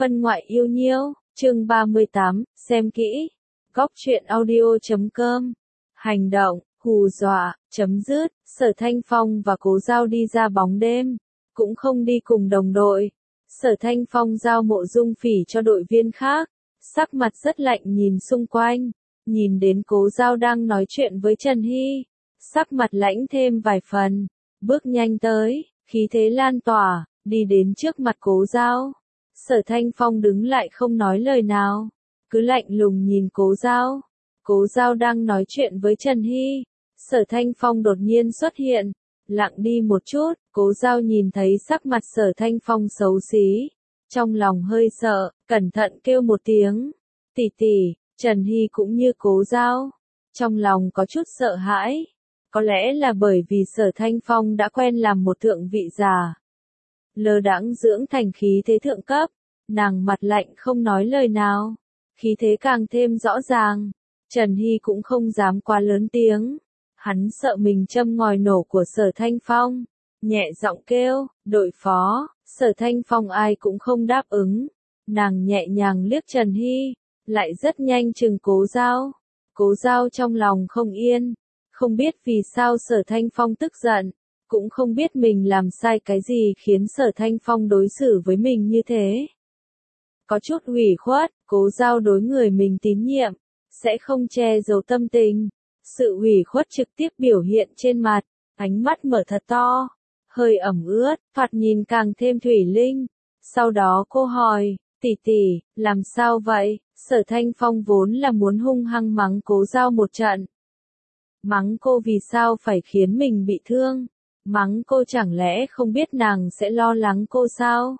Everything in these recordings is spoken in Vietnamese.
Phân ngoại yêu nhiêu, chương 38, xem kỹ. Góc truyện audio.com. Hành động, hù dọa, chấm dứt. Sở Thanh Phong và Cố Giao đi ra bóng đêm, cũng không đi cùng đồng đội. Sở Thanh Phong giao Mộ Dung Phỉ cho đội viên khác, sắc mặt rất lạnh nhìn xung quanh, nhìn đến Cố Giao đang nói chuyện với Trần Hy, sắc mặt lãnh thêm vài phần, bước nhanh tới, khí thế lan tỏa, đi đến trước mặt Cố Giao. Sở Thanh Phong đứng lại không nói lời nào, cứ lạnh lùng nhìn Cố Giao. Cố Giao đang nói chuyện với Trần Hy, Sở Thanh Phong đột nhiên xuất hiện, lặng đi một chút, Cố Giao nhìn thấy sắc mặt Sở Thanh Phong xấu xí, trong lòng hơi sợ, cẩn thận kêu một tiếng, tỷ tỷ. Trần Hy cũng như Cố Giao, trong lòng có chút sợ hãi, có lẽ là bởi vì Sở Thanh Phong đã quen làm một thượng vị giả, lơ đãng dưỡng thành khí thế thượng cấp, nàng mặt lạnh không nói lời nào, khí thế càng thêm rõ ràng. Trần Hy cũng không dám quá lớn tiếng, hắn sợ mình châm ngòi nổ của Sở Thanh Phong, nhẹ giọng kêu, đội phó. Sở Thanh Phong ai cũng không đáp ứng, nàng nhẹ nhàng liếc Trần Hy, lại rất nhanh chừng Cố Giao. Cố Giao trong lòng không yên, không biết vì sao Sở Thanh Phong tức giận, cũng không biết mình làm sai cái gì khiến Sở Thanh Phong đối xử với mình như thế. Có chút ủy khuất, Cố Giao đối người mình tín nhiệm, sẽ không che giấu tâm tình. Sự ủy khuất trực tiếp biểu hiện trên mặt, ánh mắt mở thật to, hơi ẩm ướt, thoạt nhìn càng thêm thủy linh. Sau đó cô hỏi, tỷ tỷ, làm sao vậy? Sở Thanh Phong vốn là muốn hung hăng mắng Cố Giao một trận. Mắng cô vì sao phải khiến mình bị thương? Mắng cô chẳng lẽ không biết nàng sẽ lo lắng cô sao?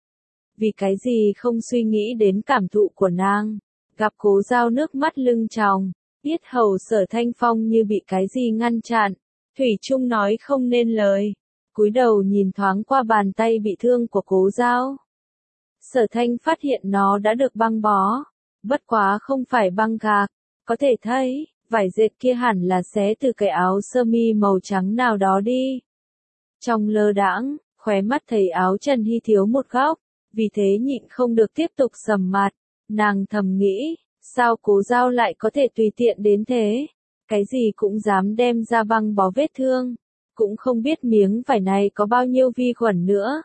Vì cái gì không suy nghĩ đến cảm thụ của nàng? Gặp Cố Giao nước mắt lưng tròng, yết hầu Sở Thanh Phong như bị cái gì ngăn chặn, thủy chung nói không nên lời, cúi đầu nhìn thoáng qua bàn tay bị thương của Cố Giao. Sở Thanh phát hiện nó đã được băng bó, bất quá không phải băng gạc, có thể thấy, vải dệt kia hẳn là xé từ cái áo sơ mi màu trắng nào đó đi. Trong lơ đãng, khóe mắt thấy áo Trần Hy thiếu một góc, vì thế nhịn không được tiếp tục sầm mặt, nàng thầm nghĩ, sao Cố Giao lại có thể tùy tiện đến thế, cái gì cũng dám đem ra băng bó vết thương, cũng không biết miếng vải này có bao nhiêu vi khuẩn nữa.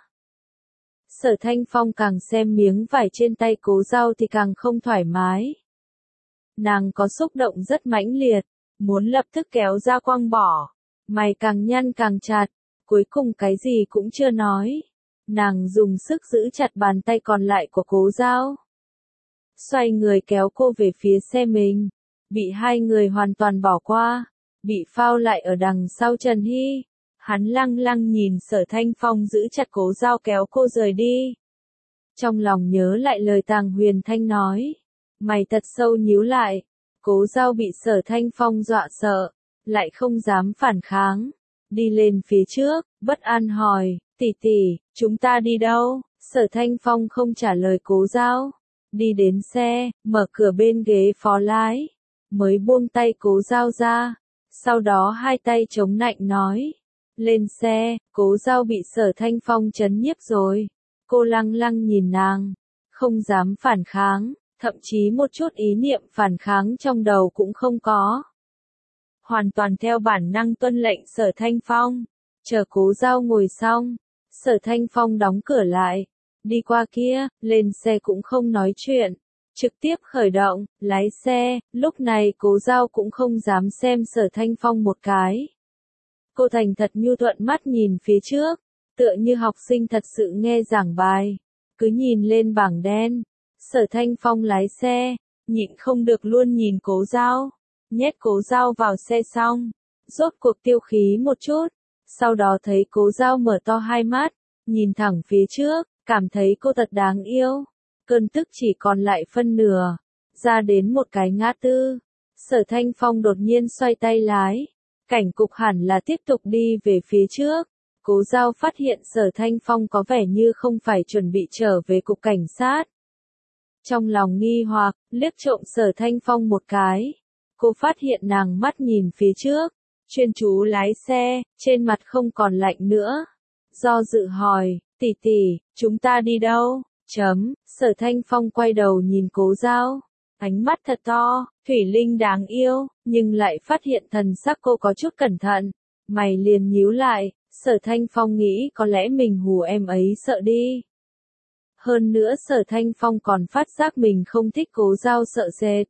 Sở Thanh Phong càng xem miếng vải trên tay Cố Giao thì càng không thoải mái. Nàng có xúc động rất mãnh liệt, muốn lập tức kéo ra quăng bỏ, mày càng nhăn càng chặt, cuối cùng cái gì cũng chưa nói. Nàng dùng sức giữ chặt bàn tay còn lại của Cố Giao, xoay người kéo cô về phía xe mình, bị hai người hoàn toàn bỏ qua, bị phao lại ở đằng sau Trần Hy. Hắn lăng lăng nhìn Sở Thanh Phong giữ chặt Cố Giao kéo cô rời đi. Trong lòng nhớ lại lời Tàng Huyền Thanh nói, mày thật sâu nhíu lại. Cố Giao bị Sở Thanh Phong dọa sợ, lại không dám phản kháng, đi lên phía trước, bất an hỏi, tỷ tỷ, chúng ta đi đâu? Sở Thanh Phong không trả lời Cố Giao, đi đến xe, mở cửa bên ghế phó lái, mới buông tay Cố Giao ra, sau đó hai tay chống nạnh nói, lên xe. Cố Giao bị Sở Thanh Phong trấn nhiếp rồi, cô lăng lăng nhìn nàng, không dám phản kháng, thậm chí một chút ý niệm phản kháng trong đầu cũng không có. Hoàn toàn theo bản năng tuân lệnh Sở Thanh Phong, chờ Cố Giao ngồi xong, Sở Thanh Phong đóng cửa lại, đi qua kia, lên xe cũng không nói chuyện, trực tiếp khởi động, lái xe. Lúc này Cố Giao cũng không dám xem Sở Thanh Phong một cái. Cô thành thật nhu thuận mắt nhìn phía trước, tựa như học sinh thật sự nghe giảng bài, cứ nhìn lên bảng đen. Sở Thanh Phong lái xe, nhịn không được luôn nhìn Cố Giao, nhét Cố Giao vào xe xong, rốt cuộc tiêu khí một chút, sau đó thấy Cố Giao mở to hai mắt, nhìn thẳng phía trước, cảm thấy cô thật đáng yêu. Cơn tức chỉ còn lại phân nửa, ra đến một cái ngã tư, Sở Thanh Phong đột nhiên xoay tay lái, cảnh cục hẳn là tiếp tục đi về phía trước. Cố Giao phát hiện Sở Thanh Phong có vẻ như không phải chuẩn bị trở về cục cảnh sát. Trong lòng nghi hoặc, liếc trộm Sở Thanh Phong một cái, cô phát hiện nàng mắt nhìn phía trước, chuyên chú lái xe, trên mặt không còn lạnh nữa. Do dự hỏi, tỷ tỷ, chúng ta đi đâu? Sở Thanh Phong quay đầu nhìn Cố Giao. Ánh mắt thật to, thủy linh đáng yêu, nhưng lại phát hiện thần sắc cô có chút cẩn thận. Mày liền nhíu lại, Sở Thanh Phong nghĩ có lẽ mình hù em ấy sợ đi. Hơn nữa Sở Thanh Phong còn phát giác mình không thích Cố Giao sợ sệt.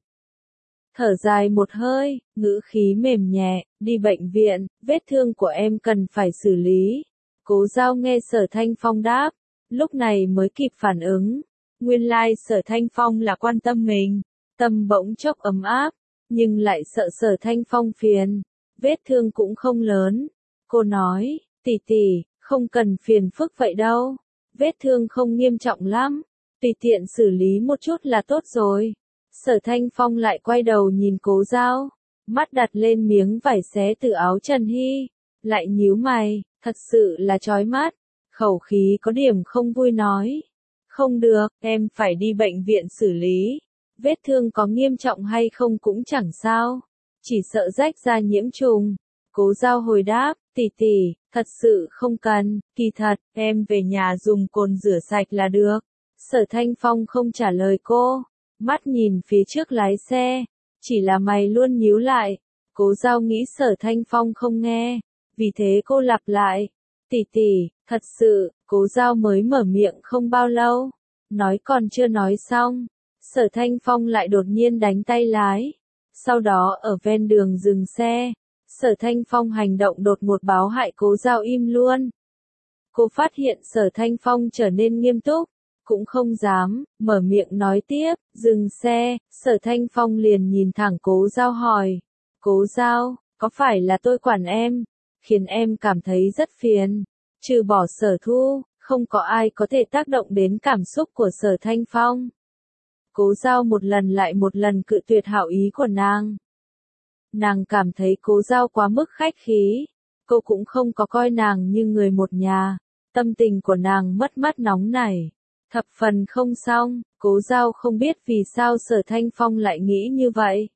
Thở dài một hơi, ngữ khí mềm nhẹ, đi bệnh viện, vết thương của em cần phải xử lý. Cố Giao nghe Sở Thanh Phong đáp, lúc này mới kịp phản ứng. Nguyên lai Sở Thanh Phong là quan tâm mình, tâm bỗng chốc ấm áp, nhưng lại sợ Sở Thanh Phong phiền. Vết thương cũng không lớn. Cô nói, tỷ tỷ, không cần phiền phức vậy đâu. Vết thương không nghiêm trọng lắm, tùy tiện xử lý một chút là tốt rồi. Sở Thanh Phong lại quay đầu nhìn Cố Giao, mắt đặt lên miếng vải xé từ áo Trần Hy, lại nhíu mày, thật sự là chói mắt, khẩu khí có điểm không vui nói. Không được, em phải đi bệnh viện xử lý, vết thương có nghiêm trọng hay không cũng chẳng sao, chỉ sợ rách ra nhiễm trùng. Cố Giao hồi đáp, tỷ tỷ, thật sự không cần, kỳ thật, em về nhà dùng cồn rửa sạch là được. Sở Thanh Phong không trả lời cô, mắt nhìn phía trước lái xe, chỉ là mày luôn nhíu lại. Cố Giao nghĩ Sở Thanh Phong không nghe, vì thế cô lặp lại, tỷ tỷ, thật sự. Cố Giao mới mở miệng không bao lâu, nói còn chưa nói xong, Sở Thanh Phong lại đột nhiên đánh tay lái, sau đó ở ven đường dừng xe. Sở Thanh Phong hành động đột ngột báo hại Cố Giao im luôn. Cô phát hiện Sở Thanh Phong trở nên nghiêm túc, cũng không dám mở miệng nói tiếp. Dừng xe, Sở Thanh Phong liền nhìn thẳng Cố Giao hỏi, Cố Giao, có phải là tôi quản em, khiến em cảm thấy rất phiền? Trừ bỏ Sở Thu, không có ai có thể tác động đến cảm xúc của Sở Thanh Phong. Cố Giao một lần lại một lần cự tuyệt hảo ý của nàng. Nàng cảm thấy Cố Giao quá mức khách khí, cô cũng không có coi nàng như người một nhà, tâm tình của nàng mất mát nóng nảy, thập phần không xong. Cố Giao không biết vì sao Sở Thanh Phong lại nghĩ như vậy.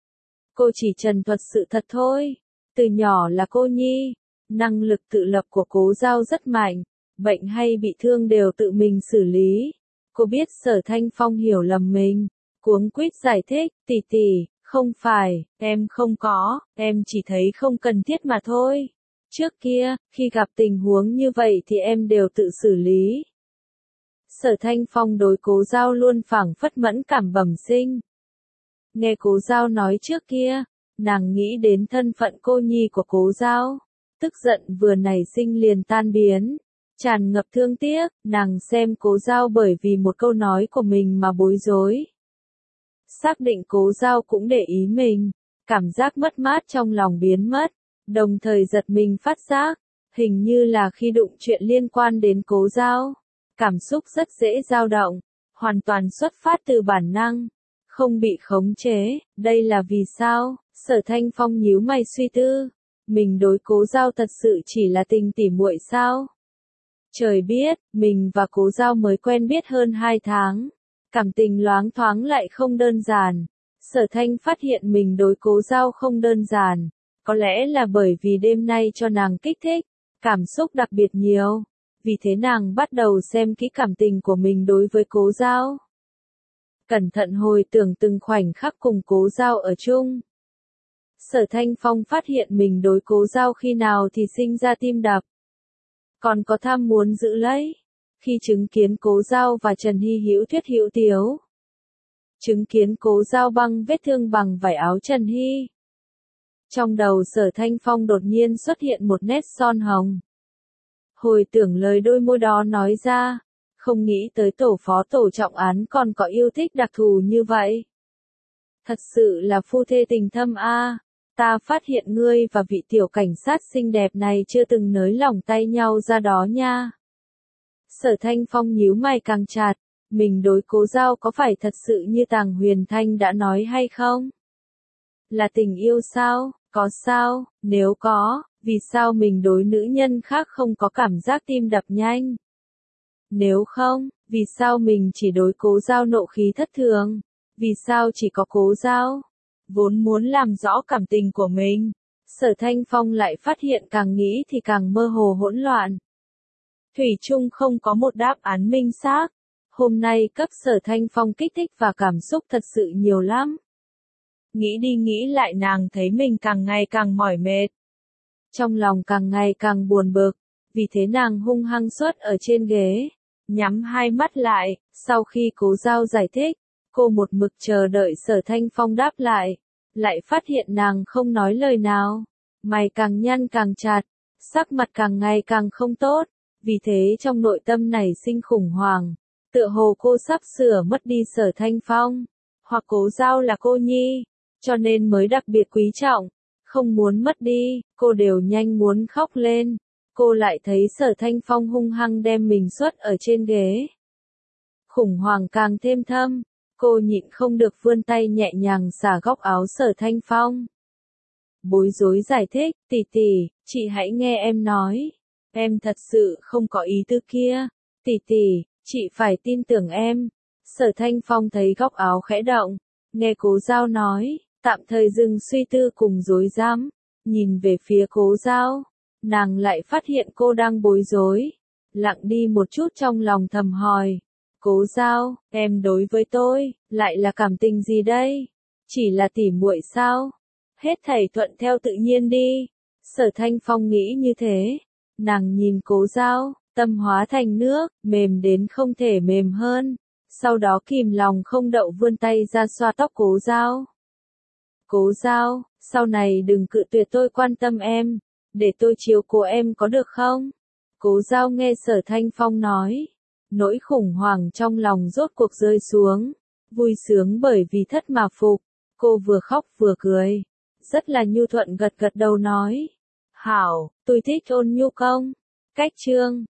Cô chỉ trần thuật sự thật thôi, từ nhỏ là cô nhi, năng lực tự lập của Cố Giao rất mạnh, bệnh hay bị thương đều tự mình xử lý. Cô biết Sở Thanh Phong hiểu lầm mình, cuống quýt giải thích, tỷ tỷ, không phải, em không có, em chỉ thấy không cần thiết mà thôi. Trước kia, khi gặp tình huống như vậy thì em đều tự xử lý. Sở Thanh Phong đối Cố Giao luôn phảng phất mẫn cảm bẩm sinh. Nghe Cố Giao nói trước kia, nàng nghĩ đến thân phận cô nhi của Cố Giao, tức giận vừa nảy sinh liền tan biến, tràn ngập thương tiếc. Nàng xem Cố Giao bởi vì một câu nói của mình mà bối rối. Xác định Cố Giao cũng để ý mình, cảm giác mất mát trong lòng biến mất, đồng thời giật mình phát giác, hình như là khi đụng chuyện liên quan đến Cố Giao, cảm xúc rất dễ dao động, hoàn toàn xuất phát từ bản năng, không bị khống chế. Đây là vì sao? Sở Thanh Phong nhíu mày suy tư, mình đối Cố Giao thật sự chỉ là tình tỉ muội sao? Trời biết, mình và Cố Giao mới quen biết hơn 2 tháng. Cảm tình loáng thoáng lại không đơn giản. Sở Thanh phát hiện mình đối Cố Giao không đơn giản. Có lẽ là bởi vì đêm nay cho nàng kích thích, cảm xúc đặc biệt nhiều. Vì thế nàng bắt đầu xem kỹ cảm tình của mình đối với Cố Giao. Cẩn thận hồi tưởng từng khoảnh khắc cùng Cố Giao ở chung. Sở Thanh Phong phát hiện mình đối Cố Giao khi nào thì sinh ra tim đập. Còn có tham muốn giữ lấy. Khi chứng kiến Cố Giao và Trần Hy hữu thuyết hữu tiếu. Chứng kiến Cố Giao băng vết thương bằng vải áo Trần Hy. Trong đầu Sở Thanh Phong đột nhiên xuất hiện một nét son hồng. Hồi tưởng lời đôi môi đó nói ra, không nghĩ tới tổ phó tổ trọng án còn có yêu thích đặc thù như vậy. Thật sự là phu thê tình thâm a. Ta phát hiện ngươi và vị tiểu cảnh sát xinh đẹp này chưa từng nới lỏng tay nhau ra đó nha. Sở Thanh Phong nhíu mày càng chặt, mình đối Cố Giao có phải thật sự như Tàng Huyền Thanh đã nói hay không? Là tình yêu sao? Có sao? Nếu có, vì sao mình đối nữ nhân khác không có cảm giác tim đập nhanh? Nếu không, vì sao mình chỉ đối Cố Giao nộ khí thất thường? Vì sao chỉ có Cố Giao? Vốn muốn làm rõ cảm tình của mình, Sở Thanh Phong lại phát hiện càng nghĩ thì càng mơ hồ hỗn loạn. Thủy chung không có một đáp án minh xác. hôm nay cấp Sở Thanh Phong kích thích và cảm xúc thật sự nhiều lắm. Nghĩ đi nghĩ lại nàng thấy mình càng ngày càng mỏi mệt. Trong lòng càng ngày càng buồn bực, vì thế nàng hung hăng suất ở trên ghế, nhắm hai mắt lại, sau khi Cố Giao giải thích, cô một mực chờ đợi Sở Thanh Phong đáp lại phát hiện nàng không nói lời nào, mày càng nhăn càng chặt, sắc mặt càng ngày càng không tốt, vì thế trong nội tâm nảy sinh khủng hoảng, tựa hồ cô sắp sửa mất đi Sở Thanh Phong, hoặc Cố Giao là cô nhi, cho nên mới đặc biệt quý trọng, không muốn mất đi, cô đều nhanh muốn khóc lên. Cô lại thấy Sở Thanh Phong hung hăng đem mình suất ở trên ghế. Khủng hoảng càng thêm thâm, cô nhịn không được vươn tay nhẹ nhàng xả góc áo Sở Thanh Phong. Bối rối giải thích, tỷ tỷ, chị hãy nghe em nói. Em thật sự không có ý tư kia. Tỷ tỷ, chị phải tin tưởng em. Sở Thanh Phong thấy góc áo khẽ động, nghe Cố Giao nói, tạm thời dừng suy tư cùng rối rắm, nhìn về phía Cố Giao. Nàng lại phát hiện cô đang bối rối, lặng đi một chút trong lòng thầm hỏi, Cố Giao, em đối với tôi, lại là cảm tình gì đây? Chỉ là tỉ muội sao? Hết thảy thuận theo tự nhiên đi. Sở Thanh Phong nghĩ như thế, nàng nhìn Cố Giao, tâm hóa thành nước, mềm đến không thể mềm hơn, sau đó kìm lòng không đậu vươn tay ra xoa tóc Cố Giao. Cố Giao, sau này đừng cự tuyệt tôi quan tâm em. Để tôi chiếu cố em có được không? Cố Giao nghe Sở Thanh Phong nói. Nỗi khủng hoảng trong lòng rốt cuộc rơi xuống. Vui sướng bởi vì thất mà phục. Cô vừa khóc vừa cười. Rất là nhu thuận gật gật đầu nói. Hảo, tôi thích ôn nhu công. Cách chương